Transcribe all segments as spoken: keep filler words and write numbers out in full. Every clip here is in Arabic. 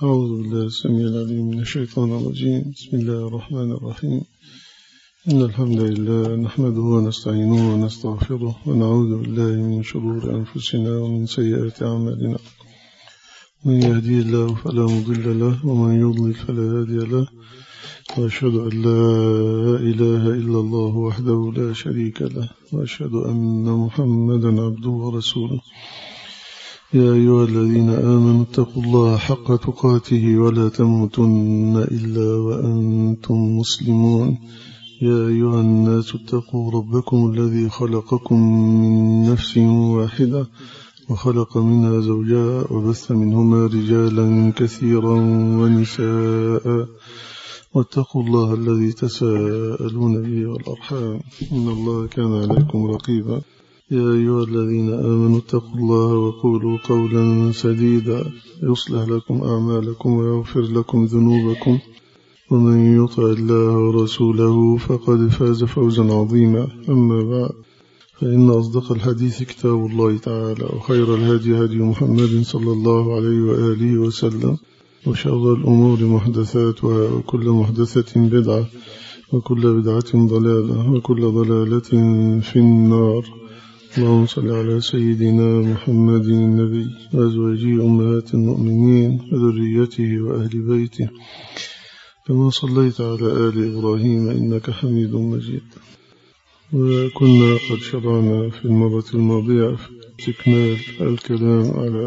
أعوذ بالله السميع العليم من الشيطان الرجيم. بسم الله الرحمن الرحيم. إن الحمد لله نحمده ونستعينه ونستغفره ونعوذ بالله من شرور أنفسنا ومن سيئات أعمالنا. من يهدي الله فلا مضل له ومن يضلل فلا هادي له، وأشهد أن لا إله إلا الله وحده لا شريك له، وأشهد أن محمدا عبده ورسوله. يا أيها الذين آمنوا اتقوا الله حق تقاته ولا تموتن إلا وأنتم مسلمون. يا أيها الناس اتقوا ربكم الذي خلقكم من نفس واحدة وخلق منها زوجها وبث منهما رجالا كثيرا ونساء، واتقوا الله الذي تساءلون به والأرحام إن الله كان عليكم رقيبا. يا أيها الذين آمنوا اتقوا الله وقولوا قولا سديدا يصلح لكم أعمالكم ويغفر لكم ذنوبكم، ومن يطع الله ورسوله فقد فاز فوزا عظيما. أما بعد، فإن أصدق الحديث كتاب الله تعالى، وخير الهدي هدي محمد صلى الله عليه وآله وسلم، وشر الأمور محدثاتها، وكل محدثة بدعة، وكل بدعة ضلالة، وكل ضلالة في النار. اللهم صل على سيدنا محمد النبي وأزواجه أمهات المؤمنين وذريته وأهل بيته كما صليت على آل إبراهيم إنك حميد مجيد. وكنا قد شرعنا في المرة الماضية في استكمال الكلام على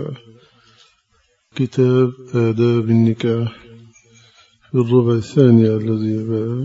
كتاب آداب النكاح في الربع الثاني الذي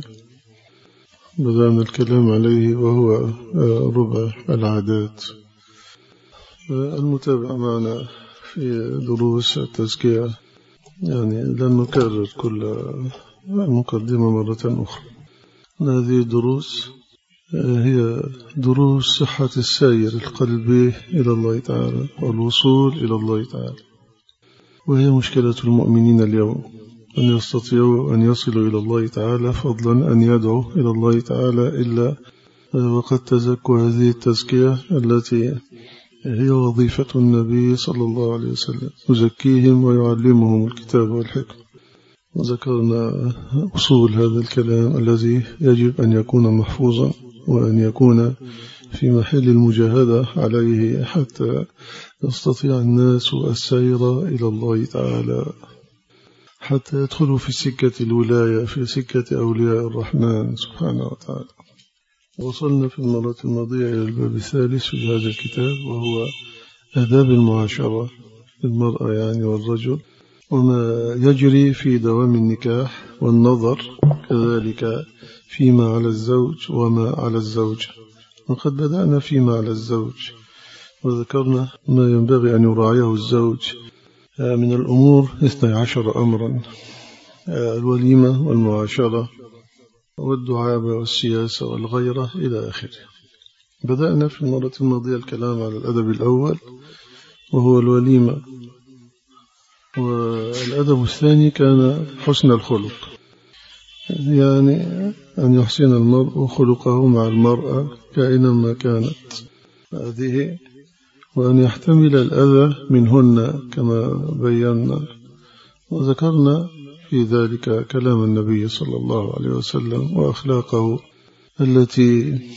بدأنا الكلام عليه، وهو ربع العادات. المتابع معنا في دروس التزكية، يعني لن نكرر كل المقدمة مرة أخرى. هذه الدروس هي دروس صحة السير القلبي إلى الله تعالى والوصول إلى الله تعالى، وهي مشكلة المؤمنين اليوم، أن يستطيعوا أن يصلوا إلى الله تعالى، فضلا أن يدعوا إلى الله تعالى، إلا وقد تزكوا هذه التزكية التي هي وظيفة النبي صلى الله عليه وسلم، يزكيهم ويعلمهم الكتاب والحكمة. وذكرنا أصول هذا الكلام الذي يجب أن يكون محفوظا، وأن يكون في محل المجاهدة عليه، حتى يستطيع الناس السير إلى الله تعالى، حتى يدخلوا في سكة الولاية، في سكة أولياء الرحمن سبحانه وتعالى. وصلنا في المرة الماضية إلى الباب الثالث في هذا الكتاب، وهو آداب المعاشرة للمرأة يعني والرجل، وما يجري في دوام النكاح، والنظر كذلك فيما على الزوج وما على الزوجة. وقد بدأنا فيما على الزوج، وذكرنا ما ينبغي أن يراعيه الزوج من الأمور اثني عشر أمرا: الوليمة والمعاشرة والدعابة والسياسة والغيرة إلى آخره. بدأنا في المرة الماضية الكلام على الأدب الأول، وهو الوليمة. والأدب الثاني كان حسن الخلق، يعني أن يحسن المرء خلقه مع المرأة كائنا ما كانت هذه، وأن يحتمل الأذى منهن كما بينا. وذكرنا في ذلك كلام النبي صلى الله عليه وسلم وأخلاقه التي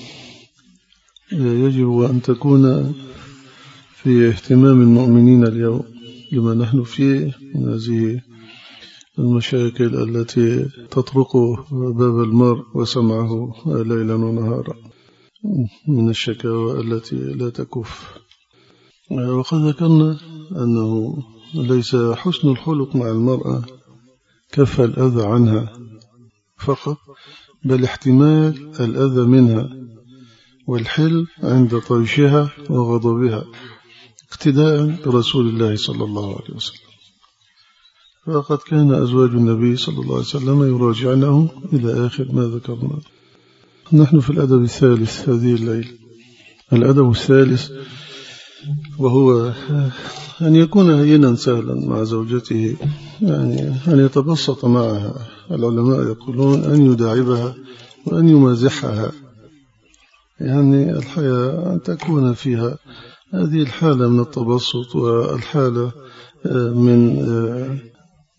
يجب أن تكون في اهتمام المؤمنين اليوم لما نحن فيه من هذه المشاكل التي تطرق باب المرء وسمعه ليلا ونهارا، من الشكاوى التي لا تكف. وقد ذكرنا أنه ليس حسن الخلق مع المرأة كف الأذى عنها فقط، بل احتمال الأذى منها، والحل عند طيشها وغضبها، اقتداء برسول الله صلى الله عليه وسلم. فقد كان أزواج النبي صلى الله عليه وسلم يراجعنه إلى آخر ما ذكرنا. نحن في الأدب الثالث هذه الليلة. الأدب الثالث وهو أن يكون هينا سهلا مع زوجته، يعني أن يتبسط معها. العلماء يقولون أن يداعبها وأن يمازحها، يعني الحياة أن تكون فيها هذه الحالة من التبسط، والحالة من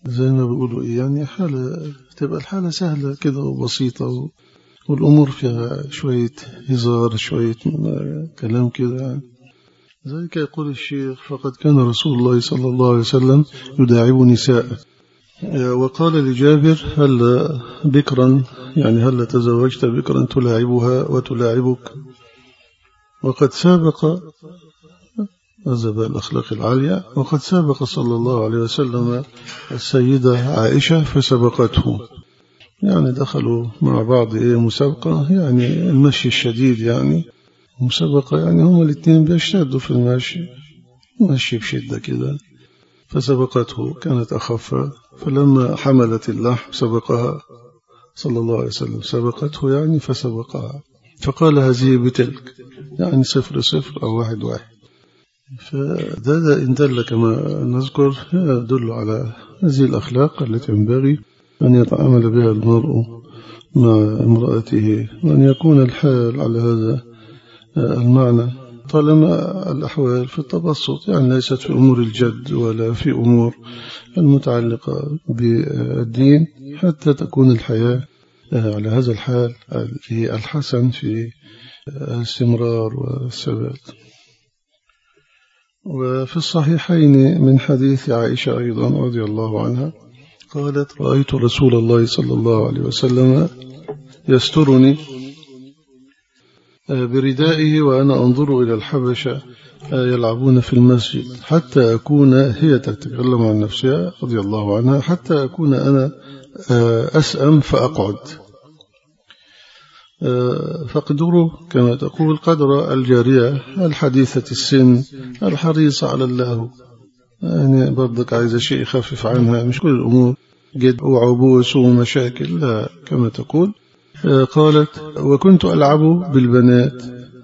زي ما بيقولوا إيه يعني حالة تبقى الحالة سهلة كده وبسيطة، والأمور فيها شوية هزار شوية كلام كده يعني. ذلك يقول الشيخ: فقد كان رسول الله صلى الله عليه وسلم يداعب نساء. وقال لجابر: هل بكرا يعني هل تزوجت بكرا تلاعبها وتلاعبك؟ وقد سابق أزب الأخلاق العالية وقد سابق صلى الله عليه وسلم السيدة عائشة فسبقته، يعني دخلوا مع بعض إيه مسابقة، يعني المشي الشديد يعني مسابقة، يعني هما الاثنين بيشتدوا في المشي مشي بشدة كده، فسبقته كانت أخف، فلما حملت اللحم سبقها صلى الله عليه وسلم، سبقته يعني فسبقها، فقال هذه بتلك، يعني صفر صفر أو واحد واحد. فهذا إن دل كما نذكر يدل على هذه الأخلاق التي ينبغي أن يتعامل بها المرء مع امرأته، وأن يكون الحال على هذا المعنى طالما الأحوال في التبسط، يعني ليست في أمور الجد ولا في أمور المتعلقة بالدين، حتى تكون الحياة على هذا الحال الحسن في الاستمرار والثبات. وفي الصحيحين من حديث عائشة أيضا رضي الله عنها قالت: رأيت رسول الله صلى الله عليه وسلم يسترني بردائه وأنا أنظر إلى الحبشة يلعبون في المسجد حتى أكون، هي تتكلم عن نفسها رضي الله عنها، حتى أكون أنا أسأم فأقعد، فاقدروا كما تقول قدر الجارية الحديثة السن الحريصة على الله، يعني برضك عايزة شيء يخفف عنها، مش كل الأمور جد وعبوس ومشاكل، لا كما تقول. قالت: وكنت ألعب بالبنات،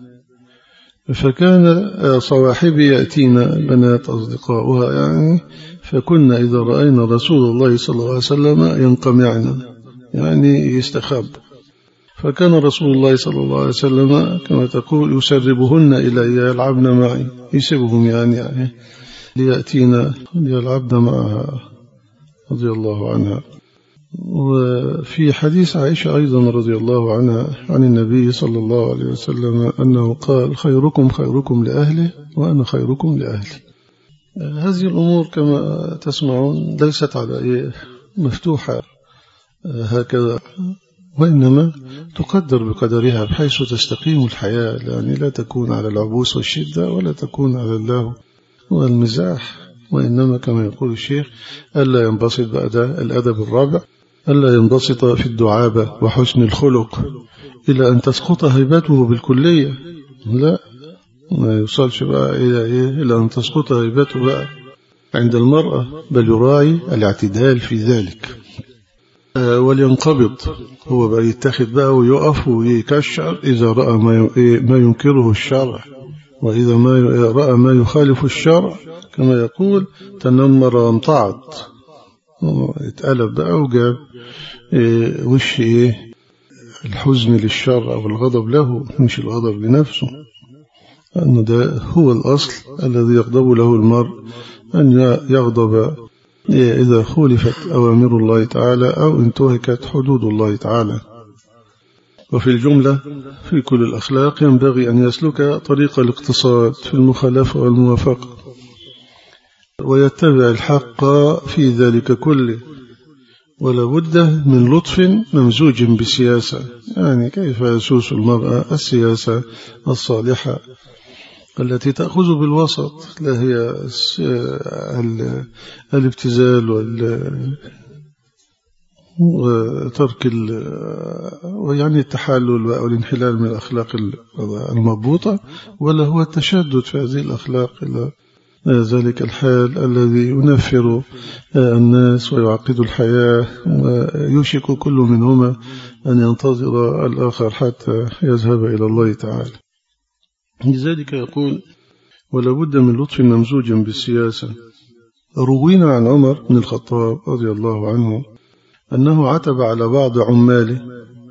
فكان صواحبي يأتينا بنات أصدقاؤها يعني، فكنا إذا رأينا رسول الله صلى الله عليه وسلم ينقمعنا، يعني يستخب، فكان رسول الله صلى الله عليه وسلم كما تقول يسربهن إلي يلعبن معي، يسبهم يعني, يعني ليأتينا ليلعبن معها رضي الله عنها. وفي حديث عائشة أيضا رضي الله عنها عن النبي صلى الله عليه وسلم أنه قال: خيركم خيركم لأهله وأنا خيركم لأهلي. هذه الأمور كما تسمعون ليست على مفتوحة هكذا، وإنما تقدر بقدرها بحيث تستقيم الحياة، يعني لا تكون على العبوس والشدة ولا تكون على اللهو والمزاح، وإنما كما يقول الشيخ: ألا ينبسط بعد الأدب الرابع، ألا ينبسط في الدعابة وحسن الخلق إلى أن تسقط هيبته بالكلية، لا ما يوصلش بقى إلى إيه إلى أن تسقط هيبته بقى عند المرأة، بل يراعي الاعتدال في ذلك. آه ولينقبض، هو بقى يتخذ بقى ويقف ويكشر إذا رأى ما ينكره الشرع، وإذا ما رأى ما يخالف الشرع كما يقول تنمر وامتعض، اتقلب بقى وجاب إيه وش إيه الحزن للشرع والغضب له، مش الغضب لنفسه، أنه ده هو الأصل الذي يغضب له المرء، أن يغضب إذا خولفت أوامر الله تعالى أو انتهكت حدود الله تعالى. وفي الجملة في كل الأخلاق ينبغي أن يسلك طريق الاقتصاد في المخالفة والموافقة، ويتبع الحق في ذلك كله، ولا بد من لطف ممزوج بسياسة، يعني كيف يسوس المرأة السياسة الصالحة التي تأخذ بالوسط، لا هي الابتذال وترك ويعني التحلل والانحلال من الأخلاق المضبوطة، ولا هو التشدد في هذه الأخلاق إلى ذلك الحال الذي ينفر الناس ويعقد الحياة، ويوشك كل منهما أن ينتظر الآخر حتى يذهب إلى الله تعالى. لذلك يقول: ولا بد من لطف ممزوج بالسياسة. روينا عن عمر بن الخطاب رضي الله عنه أنه عتب على بعض عماله،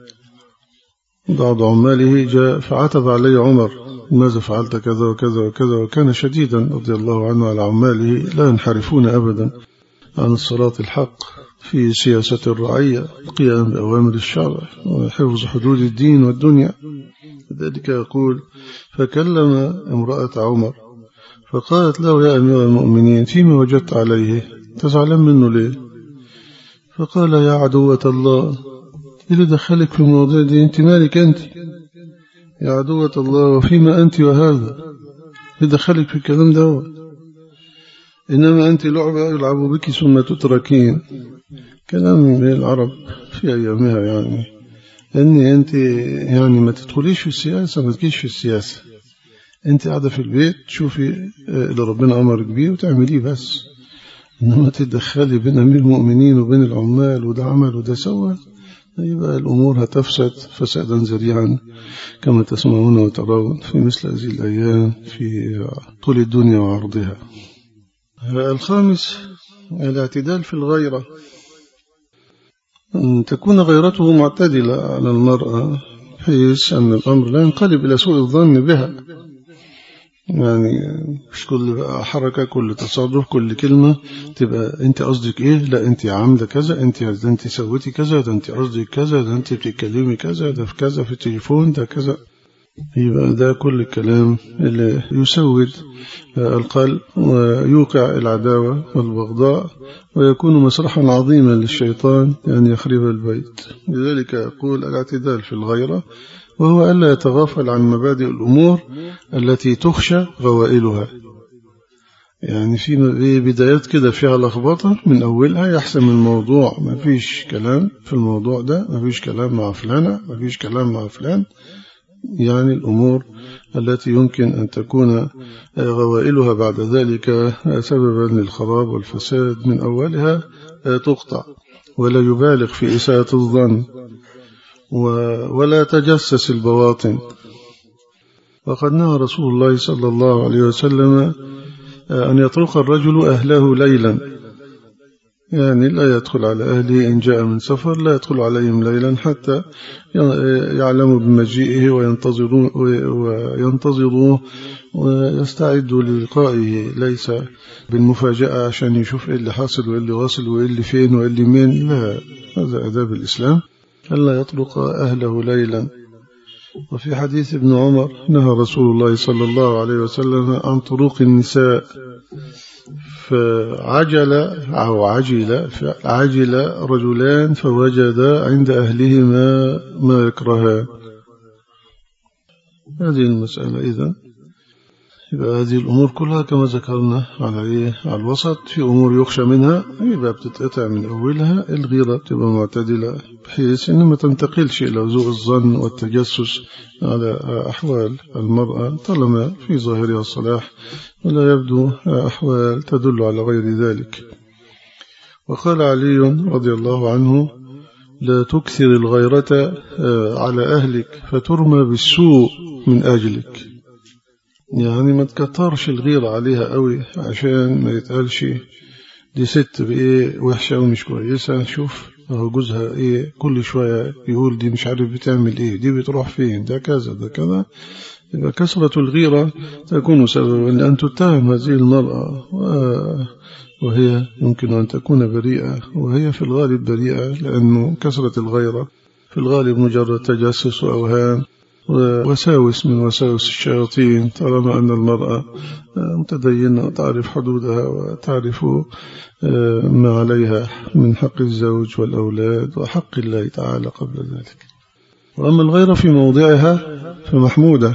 بعض عماله جاء فعتب عليه عمر: ماذا فعلت كذا وكذا وكذا، وكان شديدا رضي الله عنه على عماله لا ينحرفون أبدا عن الصراط الحق في سياسة الرعية، القيام بأوامر الشرع وحفظ حدود الدين والدنيا. ذلك يقول: فكلم امرأة عمر فقالت له: يا أمير المؤمنين، فيما وجدت عليه؟ تزعلان منه ليه؟ فقال: يا عدوة الله، اللي دخلك في المواضيع دي؟ انت مالك انت يا عدوة الله، وفيما أنت وهذا؟ اللي دخلك في الكلام ده؟ إنما أنت لعبة يلعب بك ثم تتركين. كلام من العرب في أيامها، يعني أن أنت يعني ما تدخليش في السياسة، ما تجيش في السياسة، أنت قاعدة في البيت تشوفي اللي ربنا أمرك بيه وتعمليه بس، إنما تدخلي بين أمير المؤمنين وبين العمال وده عمل وده سوى، يبقى الأمور هتفسد فسادا ذريعا كما تسمعون وترون في مثل هذه الأيام في طول الدنيا وعرضها. الخامس: الاعتدال في الغيرة، أن تكون غيرته معتدلة على المرأة بحيث أن الأمر لا ينقلب إلى سوء الظن بها، يعني مش كل حركة، كل تصرف، كل كلمة تبقى أنت قصدك إيه، لا أنت عاملة كذا، أنت ده أنت سويتي كذا، ده أنت قصدك كذا، ده أنت بتتكلمي كذا، ده في كذا في التليفون ده كذا. يبقى ده كل الكلام اللي يسود القلب ويوقع العداوة والبغضاء ويكون مسرحا عظيما للشيطان أن يخرب البيت. لذلك يقول: الاعتدال في الغيرة، وهو ألا يتغافل عن مبادئ الأمور التي تخشى غوائلها. يعني في بدايات كده فيها لخبطة من أولها يحسم الموضوع، ما فيش كلام في الموضوع ده، ما فيش كلام مع فلانة، ما فيش كلام مع فلان، يعني الأمور التي يمكن أن تكون غوائلها بعد ذلك سببا للخراب والفساد من أولها تقطع، ولا يبالغ في إساءة الظن ولا تجسس البواطن. وقد نهى رسول الله صلى الله عليه وسلم أن يطرق الرجل أهله ليلا، يعني لا يدخل على أهله إن جاء من سفر، لا يدخل عليهم ليلا حتى يعلموا بمجيئه وينتظروه وينتظروه ويستعدوا للقائه، ليس بالمفاجأة عشان يشوف إيه اللي حاصل وإيه اللي واصل وإيه اللي فين وإيه اللي مين، لا، هذا آداب الإسلام، ألا يطرق أهله ليلا. وفي حديث ابن عمر نهى رسول الله صلى الله عليه وسلم عن طرق النساء، فعجل أو عجل عجل رجلان فوجدا عند أهلهما ما يكرهان. هذه المسألة إذن يبقى هذه الأمور كلها كما ذكرنا على إيه؟ على الوسط، في أمور يخشى منها يبقى بتتقطع من أولها. الغيرة بتبقى معتدلة بحيث إن ما تنتقلش إلى سوء الظن والتجسس على أحوال المرأة طالما في ظاهرها الصلاح ولا يبدو أحوال تدل على غير ذلك. وقال علي رضي الله عنه: لا تكثر الغيرة على أهلك فترمى بالسوء من أجلك. يعني ما تكترش الغيرة عليها قوي عشان ما يتقالش دي ست بإيه وحشة ومش كويسة، شوف هو جوزها إيه كل شوية يقول دي مش عارف بتعمل إيه، دي بتروح فين، ده كذا ده كذا. يبقى كثرة الغيرة تكون سببا لأن تتهم هذه المرأة وهي يمكن أن تكون بريئة، وهي في الغالب بريئة، لأنه كثرة الغيرة في الغالب مجرد تجسس وأوهام ووساوس من وساوس الشياطين، طالما أن المرأة متدينة تعرف حدودها وتعرف ما عليها من حق الزوج والأولاد وحق الله تعالى قبل ذلك. وأما الغيرة في موضعها فمحمودة.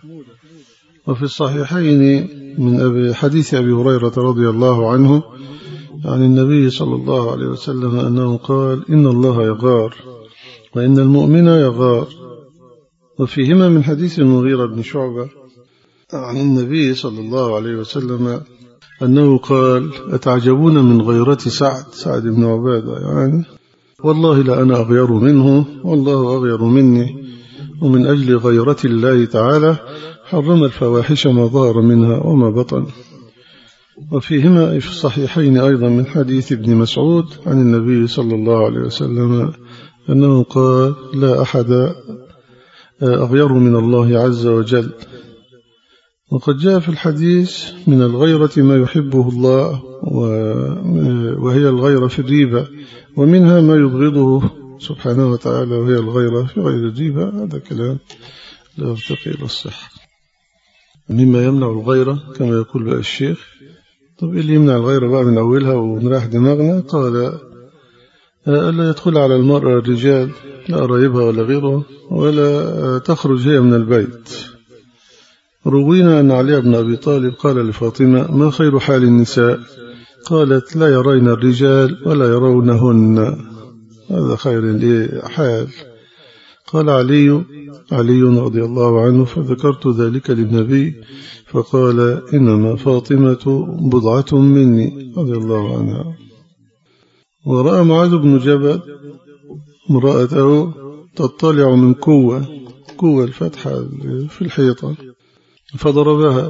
وفي الصحيحين من أبي حديث أبي هريرة رضي الله عنه عن النبي صلى الله عليه وسلم أنه قال: إن الله يغار وإن المؤمن يغار. وفيهما من حديث المغيرة بن شعبة عن النبي صلى الله عليه وسلم أنه قال: أتعجبون من غيرة سعد سعد بن عبادة، يعني والله لا أنا أغير منه والله أغير مني، ومن أجل غيرة الله تعالى حرم الفواحش ما ظهر منها وما بطن. وفيهما في الصحيحين أيضا من حديث ابن مسعود عن النبي صلى الله عليه وسلم أنه قال: لا أحد أغير من الله عز وجل. وقد جاء في الحديث من الغيرة ما يحبه الله وهي الغيرة في الريبة، ومنها ما يبغضه سبحانه وتعالى وهي الغيرة في غير الريبة. هذا كلام لا يرتقي إلى الصحة. مما يمنع الغيرة كما يقول بقى الشيخ. طب إيه اللي يمنع الغيرة بقى من أولها ونراح دماغنا؟ قال ألا يدخل على المرأة الرجال لا قرايبها ولا غيره، ولا تخرج هي من البيت. روينا أن علي بن أبي طالب قال لفاطمة: ما خير حال النساء؟ قالت: لا يرين الرجال ولا يرونهن. هذا خير حال. قال علي علي رضي الله عنه: فذكرت ذلك للنبي فقال: إنما فاطمة بضعة مني رضي الله عنها. ورأى معاذ بن جبل امرأته تطلع من كوة كوة الفتحة في الحيطة فضربها،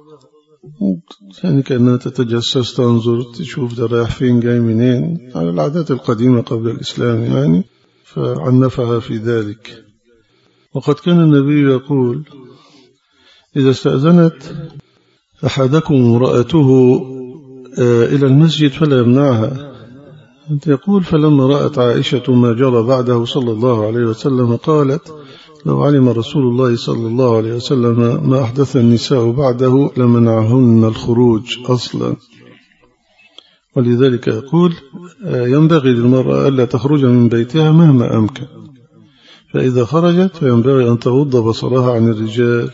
يعني كأنها تتجسس تنظر تشوف ده رايح فين جاي منين، على العادات القديمة قبل الإسلام يعني، فعنفها في ذلك. وقد كان النبي يقول: إذا استأذنت أحدكم امرأته إلى المسجد فلا يمنعها. يقول: فلما رأت عائشة ما جرى بعده صلى الله عليه وسلم قالت: لو علم رسول الله صلى الله عليه وسلم ما أحدث النساء بعده لمنعهن الخروج أصلا. ولذلك يقول: ينبغي للمرأة ألا تخرج من بيتها مهما أمكن، فإذا خرجت فينبغي أن تغض بصرها عن الرجال،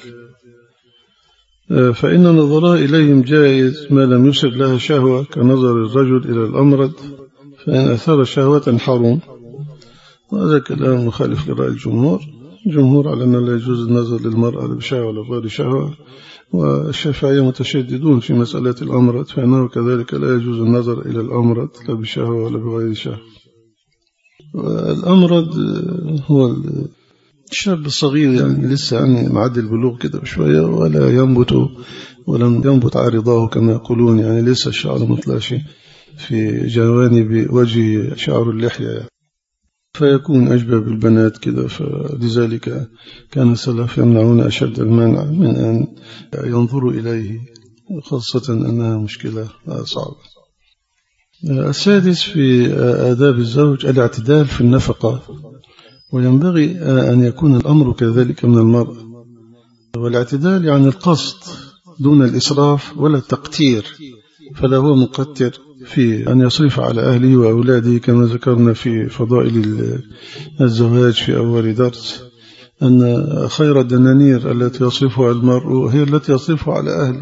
فإن نظرها إليهم جائز ما لم يسر لها شهوة، كنظر الرجل إلى الأمرد، فإن أثار شهوة حرم. وهذا كلام مخالف لرأي الجمهور. الجمهور على أن لا يجوز النظر للمرأة بشهوة ولا بغير شهوة، والشافعية متشددون في مسألة الأمرد، فإنه كذلك لا يجوز النظر إلى الأمرد لا بشهوة ولا بغير شهوة. والأمرد هو الشاب الصغير يعني لسه يعني معدي البلوغ كده بشوية، ولا ينبت ولم ينبت عارضاه كما يقولون، يعني لسه الشعر مطلعش في جوانب وجه شعر اللحية يعني، فيكون أشبه بالبنات كده. فلذلك كان السلف يمنعون أشد المنع من أن ينظروا إليه، خاصة أنها مشكلة صعبة. السادس في آداب الزوج الاعتدال في النفقة، وينبغي أن يكون الأمر كذلك من المرأة. والاعتدال يعني القصد دون الإسراف ولا التقتير، فلا هو مقتر في أن يصرف على أهله وأولاده، كما ذكرنا في فضائل الزواج في أول درس أن خير الدنانير التي يصرفها المرء هي التي يصرفها على أهله.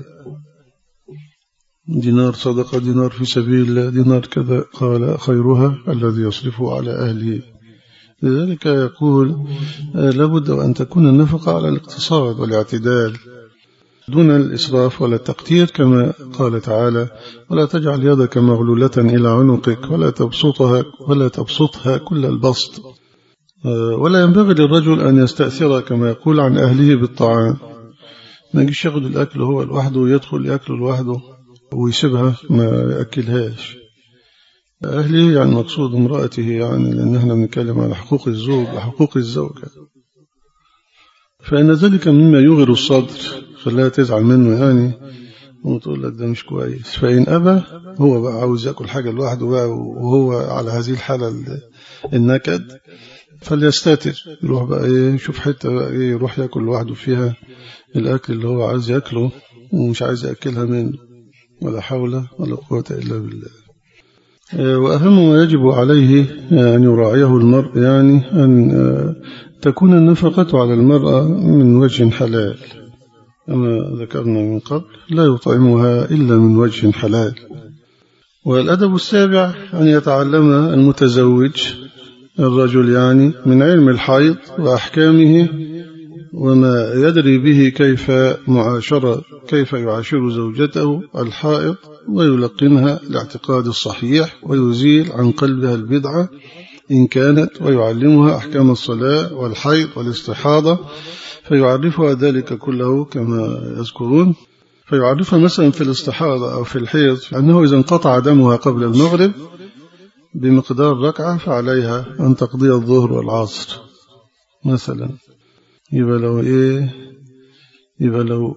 دينار صدقة، دينار في سبيل الله، دينار كذا، قال خيرها الذي يصرفه على أهله. لذلك يقول لابد أن تكون النفقة على الاقتصاد والاعتدال دون الإسراف ولا التقتير، كما قال تعالى: ولا تجعل يدك مغلولة إلى عنقك ولا تبسطها ولا تبسطها كل البسط. ولا ينبغي للرجل أن يستأثر كما يقول عن أهله بالطعام، ما يجيش ياخد الأكل هو لوحده ويدخل يأكل لوحده ويسيبها ما يأكلهاش. أهله يعني مقصود امرأته، يعني لأن احنا بنتكلم على حقوق الزوج وحقوق الزوجة، فإن ذلك مما يغر الصدر، خلاها تزعل منه يعني وتقول لك ده مش كويس. فإن أبى هو بقى عاوز يأكل حاجة لوحده بقى وهو على هذه الحالة النكد، فليستتر، يروح بقى ايه يشوف حتة بقى ايه يروح يأكل لوحده فيها الأكل اللي هو عايز يأكله ومش عايز يأكلها منه. ولا حول ولا قوة إلا بالله. وأهم ما يجب عليه أن يراعيه المرء يعني أن تكون النفقة على المرأة من وجه حلال، كما ذكرنا من قبل: لا يطعمها إلا من وجه حلال. والأدب السابع أن يتعلم المتزوج الرجل يعني من علم الحيض وأحكامه وما يدري به كيف معاشرة كيف يعاشر زوجته الحائض، ويلقنها الاعتقاد الصحيح ويزيل عن قلبها البدعة إن كانت، ويعلمها أحكام الصلاة والحيض والاستحاضة، فيعرفها ذلك كله كما يذكرون. فيعرفها مثلا في الاستحاضة أو في الحيض أنه إذا انقطع دمها قبل المغرب بمقدار ركعة فعليها أن تقضي الظهر والعصر مثلا. يبقى لو إيه يبقى لو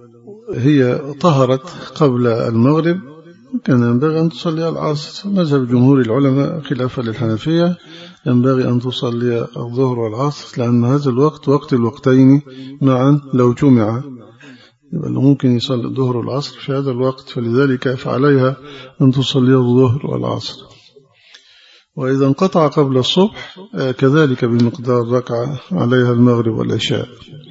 هي طهرت قبل المغرب كان ينبغي أن تصلي العصر. مذهب جمهور العلماء خلافا للحنفية ينبغي أن تصلي الظهر والعصر، لأن هذا الوقت وقت الوقتين معا لو جمع، يبقى ممكن يصلي الظهر والعصر في هذا الوقت، فلذلك فعليها أن تصلي الظهر والعصر. وإذا انقطع قبل الصبح كذلك بمقدار ركعة عليها المغرب والعشاء.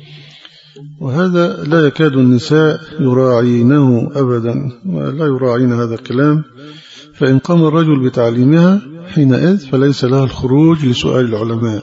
وهذا لا يكاد النساء يراعينه أبدا، لا يراعين هذا الكلام. فإن قام الرجل بتعليمها حينئذ فليس لها الخروج لسؤال العلماء،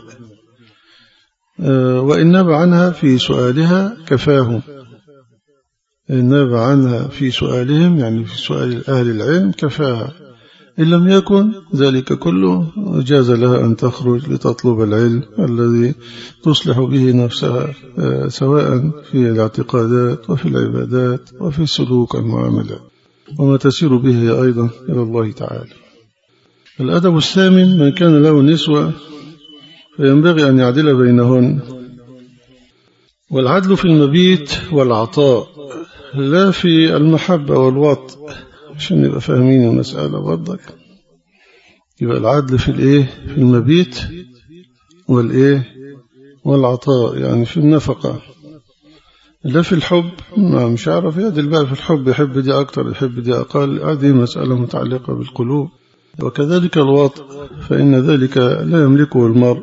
وإن ناب عنها في سؤالها كفاهم، إن ناب عنها في سؤالهم يعني في سؤال أهل العلم كفاها. إن لم يكن ذلك كله جاز لها أن تخرج لتطلب العلم الذي تصلح به نفسها، سواء في الاعتقادات وفي العبادات وفي السلوك والمعاملات، وما تسير به أيضا إلى الله تعالى. الأدب الثامن: من كان له نسوة فينبغي أن يعدل بينهن. والعدل في المبيت والعطاء لا في المحبة والوطء، عشان نبقى فاهمين المسألة برضك. يبقى العدل في الايه في المبيت والايه والعطاء، يعني في النفقة، لا في الحب. ما مش عارف يعدل بقى في الحب، يحب دي أكتر يحب دي أقل، هذه مسألة متعلقة بالقلوب. وكذلك الوطء فإن ذلك لا يملكه المرء،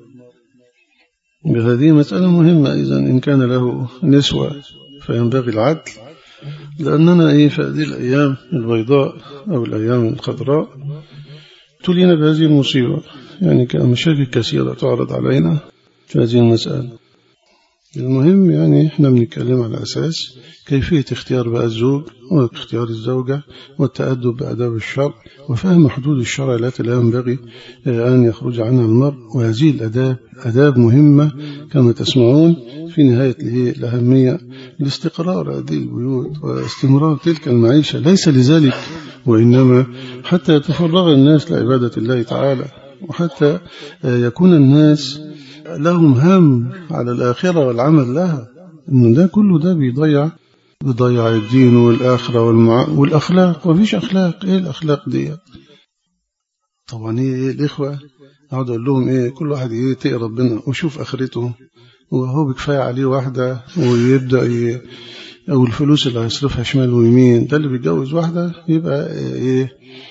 هذه مسألة مهمة. إذن إن كان له نسوة فينبغي العدل، لأننا إيه في هذه الأيام البيضاء أو الأيام الخضراء تلينا بهذه المصيبة، يعني كمشاكل كثيرة تعرض علينا في هذه المسألة. المهم يعني إحنا بنتكلم على أساس كيفية اختيار بقى الزوج واختيار الزوجة والتأدب بأداب الشرع وفهم حدود الشرع التي لا ينبغي أن يخرج عنها المرء. وهذه الأداب أداب مهمة كما تسمعون في نهاية الأهمية لاستقرار هذه البيوت واستمرار تلك المعيشة، ليس لذلك وإنما حتى يتفرغ الناس لعبادة الله تعالى، وحتى يكون الناس لهم هم على الآخرة والعمل لها. إنه ده كله ده بيضيع بيضيع الدين والآخرة والمع... والأخلاق. وفيش أخلاق. إيه الأخلاق دي؟ طبعا إيه الإخوة أقعد أقول لهم إيه كل واحد يتقي ربنا وشوف آخرته، وهو بكفاية عليه واحدة ويبدأ ي... أو الفلوس اللي هيصرفها شمال ويمين. ده اللي بيتجوز واحدة يبقى إيه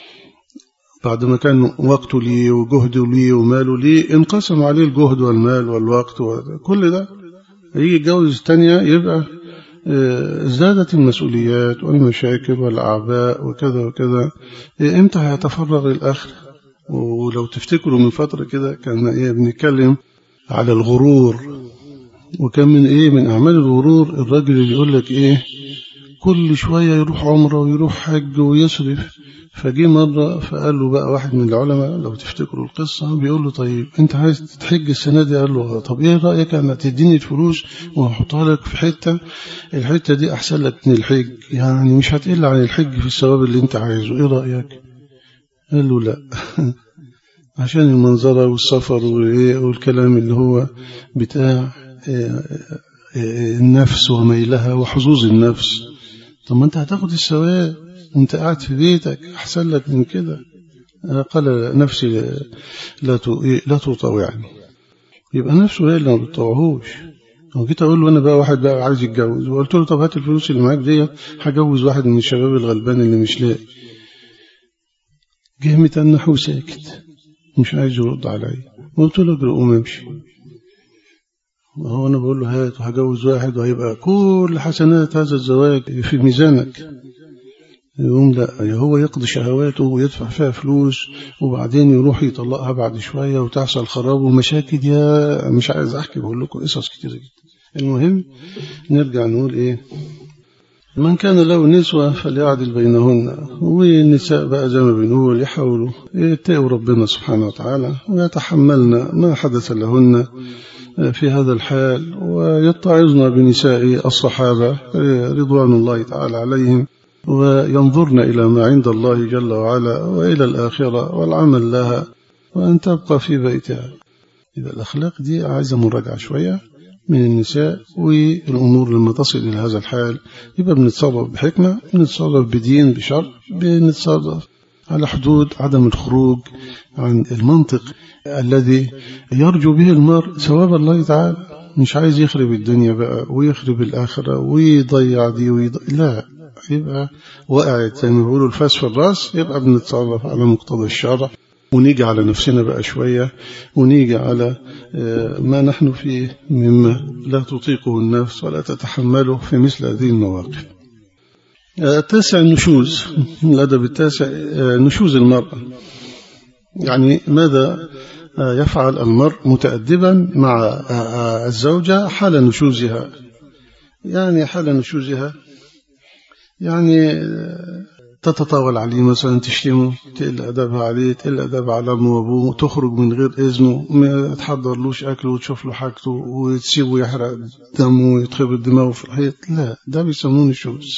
بعد ما كان وقته ليه وجهده ليه وماله ليه انقسم عليه الجهد والمال والوقت وكل ده، يجي يتجوز الثانية يبقى ازدادت المسؤوليات والمشاكل والأعباء وكذا وكذا. امتى هيتفرغ الآخر؟ ولو تفتكروا من فترة كده كان ايه بنتكلم على الغرور، وكان من ايه من أعمال الغرور الراجل اللي يقول لك ايه كل شوية يروح عمره ويروح حج ويصرف. فجي مرة فقال له بقى واحد من العلماء لو تفتكروا القصة بيقول له طيب انت عايز تحج السنة دي؟ قال له طب ايه رأيك اما تديني الفلوس وهحطها لك في حتة، الحتة دي احسن لك من الحج، يعني مش هتقل عن الحج في الثواب اللي انت عايزه، ايه رأيك؟ قال له لا عشان المنظرة والسفر والكلام اللي هو بتاع النفس وميلها وحظوظ النفس. طب ما انت هتاخد الثواب انت قاعد في بيتك، احسن لك من كده. قال نفسي لا لا تطوعني، يبقى نفسه هي اللي ما بتطوعهوش. وجيت اقول له انا بقى واحد بقى عايز يتجوز، وقلت له طب هات الفلوس اللي معاك دي هجوز واحد من الشباب الغلبان اللي مش لاقي. جه متنح وساكت مش عايز يرد عليا. قلت له اجري قوم امشي. وهو انا بقول له هات وهجوز واحد وهيبقى كل حسنات هذا الزواج في ميزانك. يقوم لا، هو يقضي شهواته ويدفع فيها فلوس وبعدين يروح يطلقها بعد شوية وتحصل خراب ومشاكل. يا مش عايز أحكي، بقول لكم قصص كتير جدا. المهم نرجع نقول إيه، من كان له نسوة فليعدل بينهن. والنساء بقى زي ما بنقول يحاولوا يتقوا ربنا سبحانه وتعالى ويتحملن ما حدث لهن في هذا الحال، ويتعظن بنساء الصحابة رضوان الله تعالى عليهم، وينظرن إلى ما عند الله جل وعلا وإلى الآخرة والعمل لها، وأن تبقى في بيتها. إذا الأخلاق دي عايزة مراجعة شوية، من النساء، والأمور لما تصل إلى هذا الحال يبقى بنتصرف بحكمة، بنتصرف بدين بشرع، بنتصرف على حدود عدم الخروج عن المنطق الذي يرجو به المرء ثواب الله تعالى. مش عايز يخرب الدنيا بقى ويخرب الآخرة ويضيع دي ويضيع، لا، يبقى وقعت زي ما بيقولوا الفاس في الراس. يبقى بنتصرف على مقتضى الشرع، ونيجي على نفسنا بقى شوية، ونيجي على ما نحن فيه مما لا تطيقه النفس ولا تتحمله في مثل هذه المواقف. التاسع النشوز، الأدب التاسع نشوز المرأة. يعني ماذا يفعل المرء متأدبا مع الزوجة حال نشوزها؟ يعني حال نشوزها يعني تتطاول عليه مثلا، تشتمه، تقل أدبها عليه، تقل أدبها على أمه وأبوه، تخرج من غير إذنه، ما تحضرلوش أكله وتشوف له حاجته وتسيبه يحرق دمه ويتخبط دماغه في الحيط. لا، ده بيسمونه نشوز.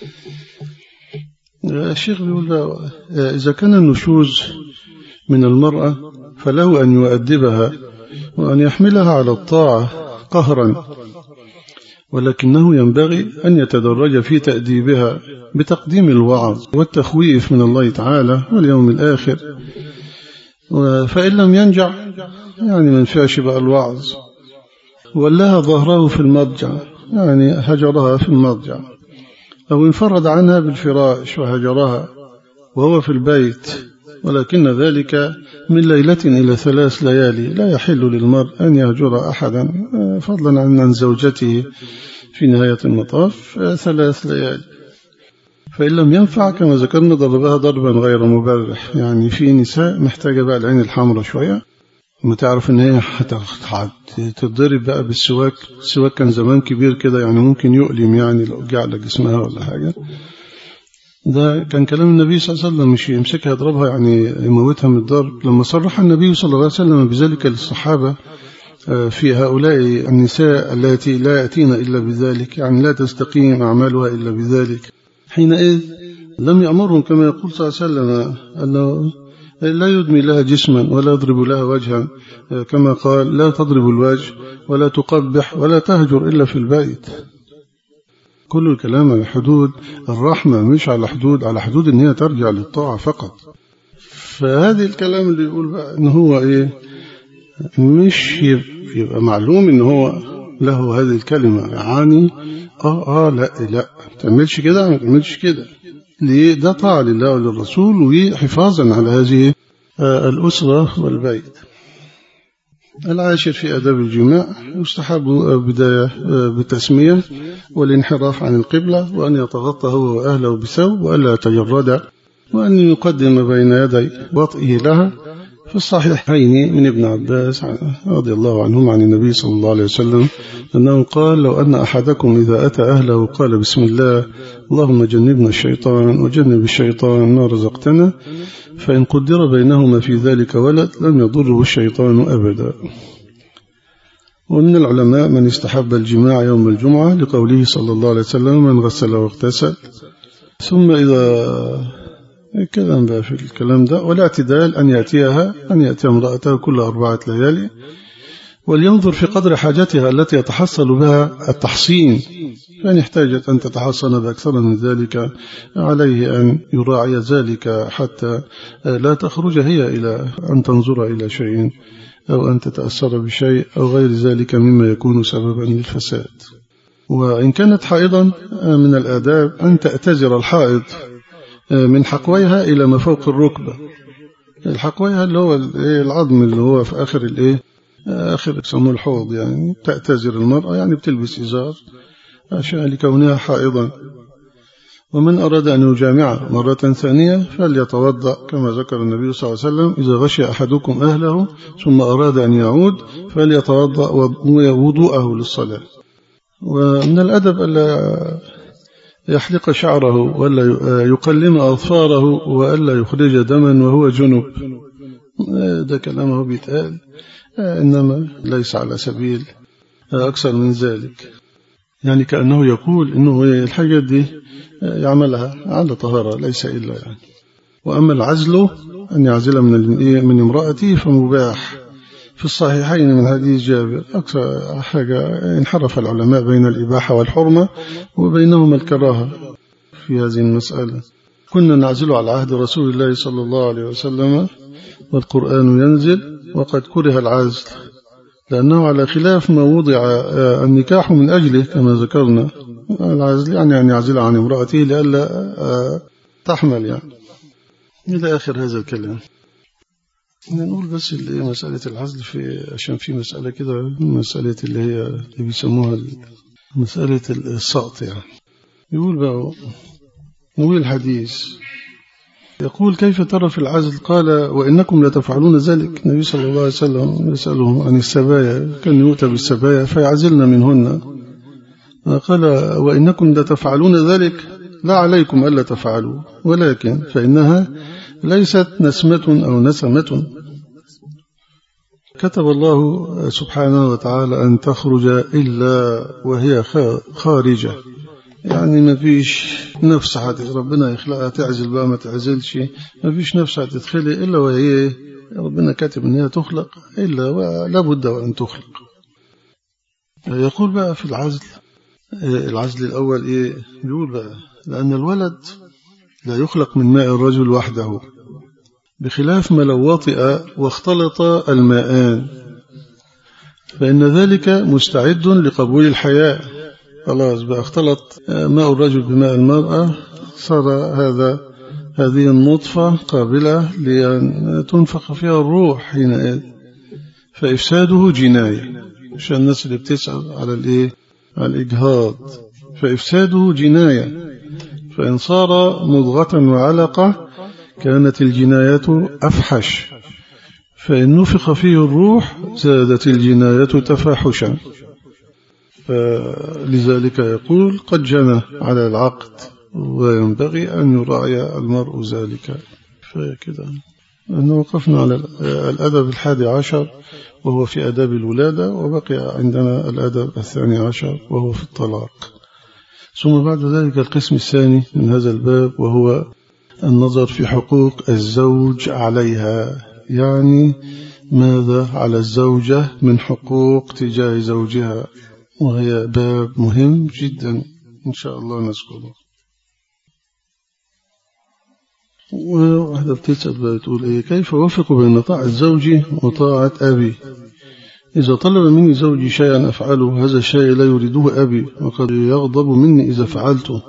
الشيخ بيقول إذا كان النشوز من المرأة فله أن يؤدبها وأن يحملها على الطاعة قهرا، ولكنه ينبغي أن يتدرج في تأديبها بتقديم الوعظ والتخويف من الله تعالى واليوم الآخر. فإن لم ينجع، يعني من فيش بقى الوعظ، ولها ظهره في المضجع، يعني هجرها في المضجع، أو انفرد عنها بالفراش وهجرها وهو في البيت، ولكن ذلك من ليلة إلى ثلاث ليالي. لا يحل للمرء أن يهجر أحدا فضلا عن زوجته في نهاية المطاف ثلاث ليالي. فإن لم ينفع كما ذكرنا ضربها ضربا غير مبرح. يعني في نساء محتاجة بقى العين الحمراء شوية، ما تعرف ان هي هتضرب بقى بالسواك. السواك كان زمان كبير كده، يعني ممكن يؤلم يعني لو جه على جسمها ولا حاجة. ده كان كلام النبي صلى الله عليه وسلم، مش يمسكها يضربها يعني يموتها من الضرب. لما صرح النبي صلى الله عليه وسلم بذلك للصحابة في هؤلاء النساء التي لا يأتين إلا بذلك، يعني لا تستقيم أعمالها إلا بذلك، حينئذ لم يأمرهم كما يقول صلى الله عليه وسلم أنه لا يدمي لها جسما ولا يضرب لها وجها، كما قال لا تضرب الوجه ولا تقبح ولا تهجر إلا في البيت. كل الكلام على حدود الرحمة، مش على حدود على حدود ان هي ترجع للطاعة فقط. فهذه الكلام اللي يقول بقى ان هو ايه، مش يبقى معلوم ان هو له هذه الكلمة، يعني اه اه لا لا ما تعملش كده، ما تعملش كده. ليه؟ ده طاعة لله وللرسول وحفاظا على هذه آه الأسرة والبيت. العاشر في أداب الجماع، يستحب بداية بالتسمية والانحراف عن القبلة، وأن يتغطى هو وأهله بثوب وألا يتجرد، وأن يقدم بين يدي وطئه لها. في الصحيحين من ابن عباس رضي الله عنهم عن النبي صلى الله عليه وسلم أنه قال لو أن أحدكم إذا أتى أهله قال بسم الله اللهم جنبنا الشيطان وجنب الشيطان ما رزقتنا، فإن قدر بينهما في ذلك ولد لم يضره الشيطان أبدا. ومن العلماء من استحب الجماع يوم الجمعة لقوله صلى الله عليه وسلم من غسل واغتسل. ثم إذا الكلام بقى في الكلام ده، والاعتدال أن يأتيها أن يأتي امرأته كل أربعة ليالي، ولينظر في قدر حاجتها التي يتحصل بها التحصين، فإن احتاجت أن تتحصن بأكثر من ذلك عليه أن يراعي ذلك حتى لا تخرج هي إلى أن تنظر إلى شيء أو أن تتأثر بشيء أو غير ذلك مما يكون سببا للفساد. وإن كانت حائضا من الآداب أن تأتزر الحائض من حقويها إلى ما فوق الركبة. الحقويها اللي هو العظم اللي هو في آخر الإيه آخر يسموه الحوض، يعني تأتزر المرأة يعني بتلبس إزار عشان لكونها حائضا. ومن أراد أن يجامع مرة ثانية فليتوضأ كما ذكر النبي صلى الله عليه وسلم إذا غشي أحدكم أهله ثم أراد أن يعود فليتوضأ وضوءه للصلاة. ومن الأدب ألا يحلق شعره ولا يقلم أظفاره وألا يخرج دما وهو جنب. ده كلامه بيتقال، إنما ليس على سبيل أكثر من ذلك، يعني كأنه يقول إنه الحاجات دي يعملها على طهارة ليس إلا يعني. وأما العزل أن يعزل من من امرأته فمباح، في الصحيحين من حديث جابر. أكثر حاجة انحرف العلماء بين الإباحة والحرمة وبينهما الكراهة في هذه المسألة. كنا نعزل على عهد رسول الله صلى الله عليه وسلم والقرآن ينزل وقد كره العزل، لأنه على خلاف ما وضع النكاح من أجله كما ذكرنا. العزل يعني أن يعزل عن امرأته لئلا تحمل يعني، إلى آخر هذا الكلام. نقول بس اللي مسألة العزل في عشان في مسألة كده، مسألة اللي هي اللي بيسموها مسألة السقط يعني. يقول بقى نقول الحديث يقول كيف ترى في العزل؟ قال وإنكم لا تفعلون ذلك. النبي صلى الله عليه وسلم يسألهم عن السبايا، كان يؤتى بالسبايا فيعزلن منهن. قال وإنكم لا تفعلون ذلك، لا عليكم ألا تفعلوا، ولكن فإنها ليست نسمة أو نسمة كتب الله سبحانه وتعالى أن تخرج إلا وهي خارجة، يعني ما فيش نفس ربنا يخلقها تعزل بقى ما تعزلش، ما فيش نفس هتدخلي إلا وهي ربنا كاتب أنها تخلق إلا ولا بد وأن تخلق. يقول بقى في العزل، العزل الأول إيه؟ يقول بقى لأن الولد لا يخلق من ماء الرجل وحده، بخلاف ما لو وطئ واختلط الماءان فإن ذلك مستعد لقبول الحياة. خلاص بقى اختلط ماء الرجل بماء المرأة، صار هذا هذه النطفة قابلة لأن تنفخ فيها الروح حينئذ، فإفساده جناية. عشان الناس اللي بتسأل على الإيه؟ على الإجهاض، فإفساده جناية. فإن صار مضغة وعلقة كانت الجناية أفحش، فإن نفخ فيه الروح زادت الجناية تفاحشا. فلذلك يقول قد جنى على العقد وينبغي أن يراعي المرء ذلك. فكذا أنه وقفنا على الأدب الحادي عشر وهو في أداب الولادة، وبقي عندنا الأدب الثاني عشر وهو في الطلاق. ثم بعد ذلك القسم الثاني من هذا الباب وهو النظر في حقوق الزوج عليها، يعني ماذا على الزوجة من حقوق تجاه زوجها، وهي باب مهم جدا إن شاء الله نذكره. وواحدة بتسأل بتقول إيه كيف أوفق بين طاعة زوجي وطاعة أبي؟ إذا طلب مني زوجي شيئا أفعله، هذا الشيء لا يريده أبي وقد يغضب مني إذا فعلته.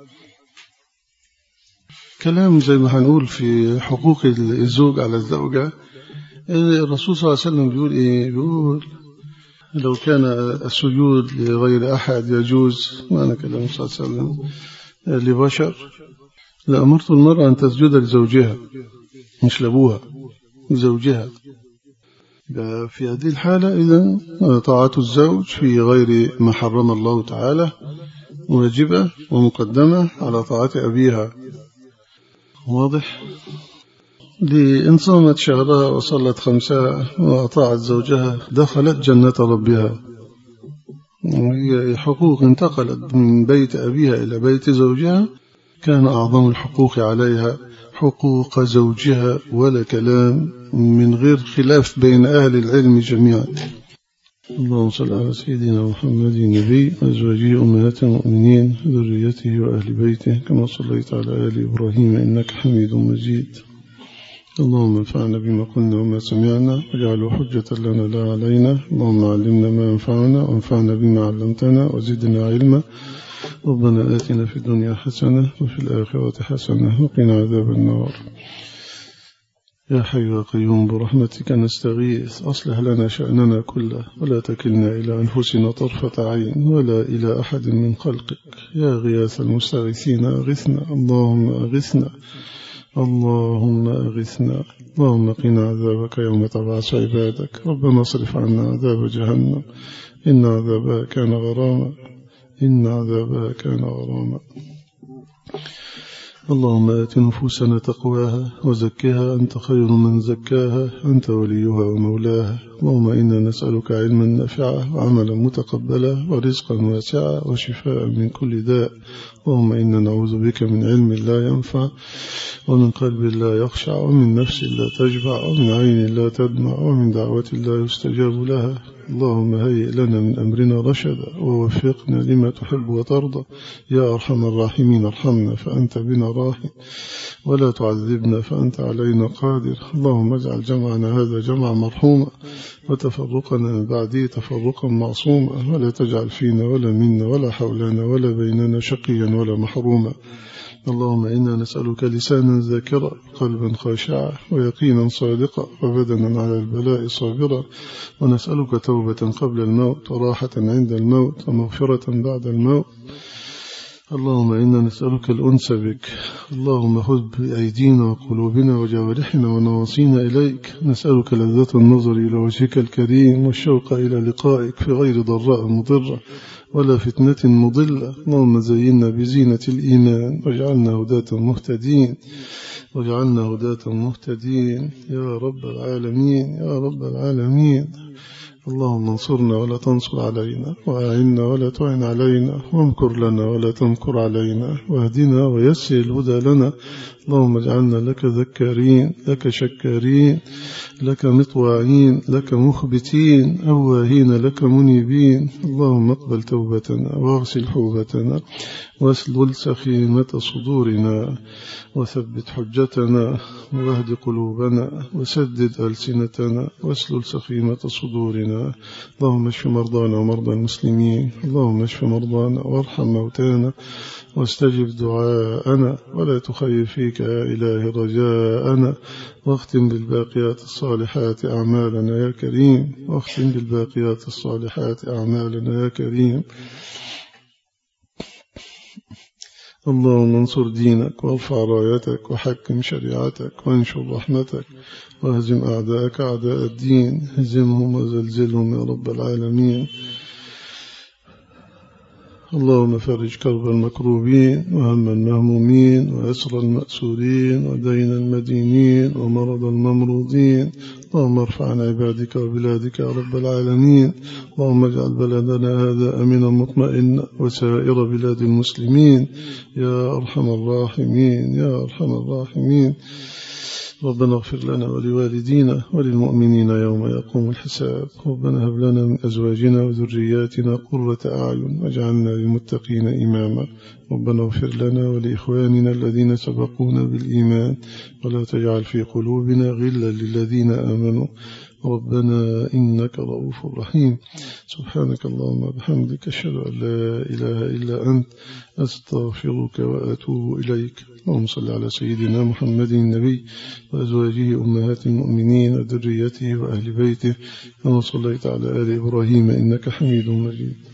كلام زي ما هنقول في حقوق الزوج على الزوجة. الرسول صلى الله عليه وسلم بيقول إيه؟ بيقول لو كان السجود لغير أحد يجوز، معنى كلام صلى الله عليه وسلم لبشر، لأمرت المرأة أن تسجد لزوجها مش لأبوها، لزوجها. في هذه الحالة إذن طاعة الزوج في غير ما حرم الله تعالى واجبة ومقدمة على طاعة أبيها. واضح؟ لإن صامت شهرها وصلت خمسها وأطاعت زوجها دخلت جنة ربها. وهي حقوق انتقلت من بيت أبيها إلى بيت زوجها، كان أعظم الحقوق عليها حقوق زوجها، ولا كلام من غير خلاف بين أهل العلم جميعا. اللهم صل على سيدنا محمد النبي وأزواجه أمهات المؤمنين ذريته وأهل بيته كما صليت على آل إبراهيم إنك حميد مجيد. اللهم انفعنا بما قلنا وما سمعنا واجعله حجة لنا لا علينا. اللهم علمنا ما ينفعنا وانفعنا بما علمتنا وزدنا علما. ربنا آتنا في الدنيا حسنة وفي الآخرة حسنة وقنا عذاب النار. يا حي يا قيوم برحمتك نستغيث، أصلح لنا شأننا كله ولا تكلنا إلى أنفسنا طرفة عين ولا إلى أحد من خلقك. يا غياث المستغيثين أغثنا، اللهم أغثنا، اللهم أغثنا، اللهم قنا عذابك يوم تبعث عبادك. ربنا اصرف عنا عذاب جهنم إن عذابها كان غراما، إن عذابها كان غراما. اللهم آت نفوسنا تقواها وزكها أنت خير من زكاها أنت وليها ومولاها. اللهم إنا نسألك علما نافعا وعملا متقبلا ورزقا واسعا وشفاء من كل داء. اللهم إنا نعوذ بك من علم لا ينفع ومن قلب لا يخشع ومن نفس لا تشبع ومن عين لا تدمع ومن دعوة لا يستجاب لها. اللهم هيئ لنا من أمرنا رشدا ووفقنا لما تحب وترضى. يا أرحم الراحمين ارحمنا فأنت بنا راحم ولا تعذبنا فأنت علينا قادر. اللهم اجعل جمعنا هذا جمع مرحوما وتفرقنا من بعده تفرقا معصوما ولا تجعل فينا ولا منا ولا حولنا ولا بيننا شقيا ولا محروما. اللهم إنا نسألك لسانا ذاكرا قلبا خاشعا ويقينا صادقا وبدنا على البلاء صابرا ونسألك توبة قبل الموت وراحة عند الموت ومغفرة بعد الموت. اللهم إنا نسألك الأنس بك. اللهم خذ بأيدينا وقلوبنا وجوارحنا ونواصينا إليك. نسألك لذة النظر إلى وجهك الكريم والشوق إلى لقائك في غير ضراء مضرة ولا فتنة مضلة. اللهم زينا بزينة الإيمان واجعلنا هداة مهتدين واجعلنا هداة مهتدين يا رب العالمين يا رب العالمين. اللهم انصرنا ولا تنصر علينا وأعنا ولا تعن علينا وامكر لنا ولا تمكر علينا واهدنا ويسر الهدى لنا. اللهم اجعلنا لك ذكارين لك شكارين لك مطواعين لك مخبتين أواهين لك منيبين. اللهم اقبل توبتنا واغسل حوبتنا واسلل سخيمة صدورنا وثبت حجتنا واهد قلوبنا وسدد ألسنتنا واسلل سخيمة صدورنا. اللهم اشف مرضانا ومرضى المسلمين. اللهم اشف مرضانا وارحم موتانا واستجب دعاءنا ولا تخيب فيك يا إله رجاءنا. واختم بالباقيات الصالحات أعمالنا يا كريم واختم بالباقيات الصالحات أعمالنا يا كريم. اللهم انصر دينك وارفع رايتك وحكم شريعتك وانشر رحمتك واهزم أعداءك أعداء الدين. هزمهم وزلزلهم يا رب العالمين. اللهم فرج كرب المكروبين وهم المهمومين وأسر المأسورين ودين المدينين ومرض الممروضين. اللهم ارفع عن عبادك وبلادك يا رب العالمين. اللهم اجعل بلدنا هذا أمنا مطمئنا وسائر بلاد المسلمين يا أرحم الراحمين يا أرحم الراحمين. ربنا اغفر لنا ولوالدينا وللمؤمنين يوم يقوم الحساب. ربنا هب لنا من أزواجنا وذرياتنا قرة أعين واجعلنا للمتقين إماما. ربنا اغفر لنا ولإخواننا الذين سبقونا بالإيمان ولا تجعل في قلوبنا غلا للذين آمنوا. ربنا إنك رؤوف رحيم. سبحانك اللهم وبحمدك أشهد أن لا إله إلا أنت أستغفرك وأتوب إليك. اللهم صل على سيدنا محمد النبي وأزواجه أمهات المؤمنين وذريته وأهل بيته كما صليت على آل إبراهيم إنك حميد مجيد.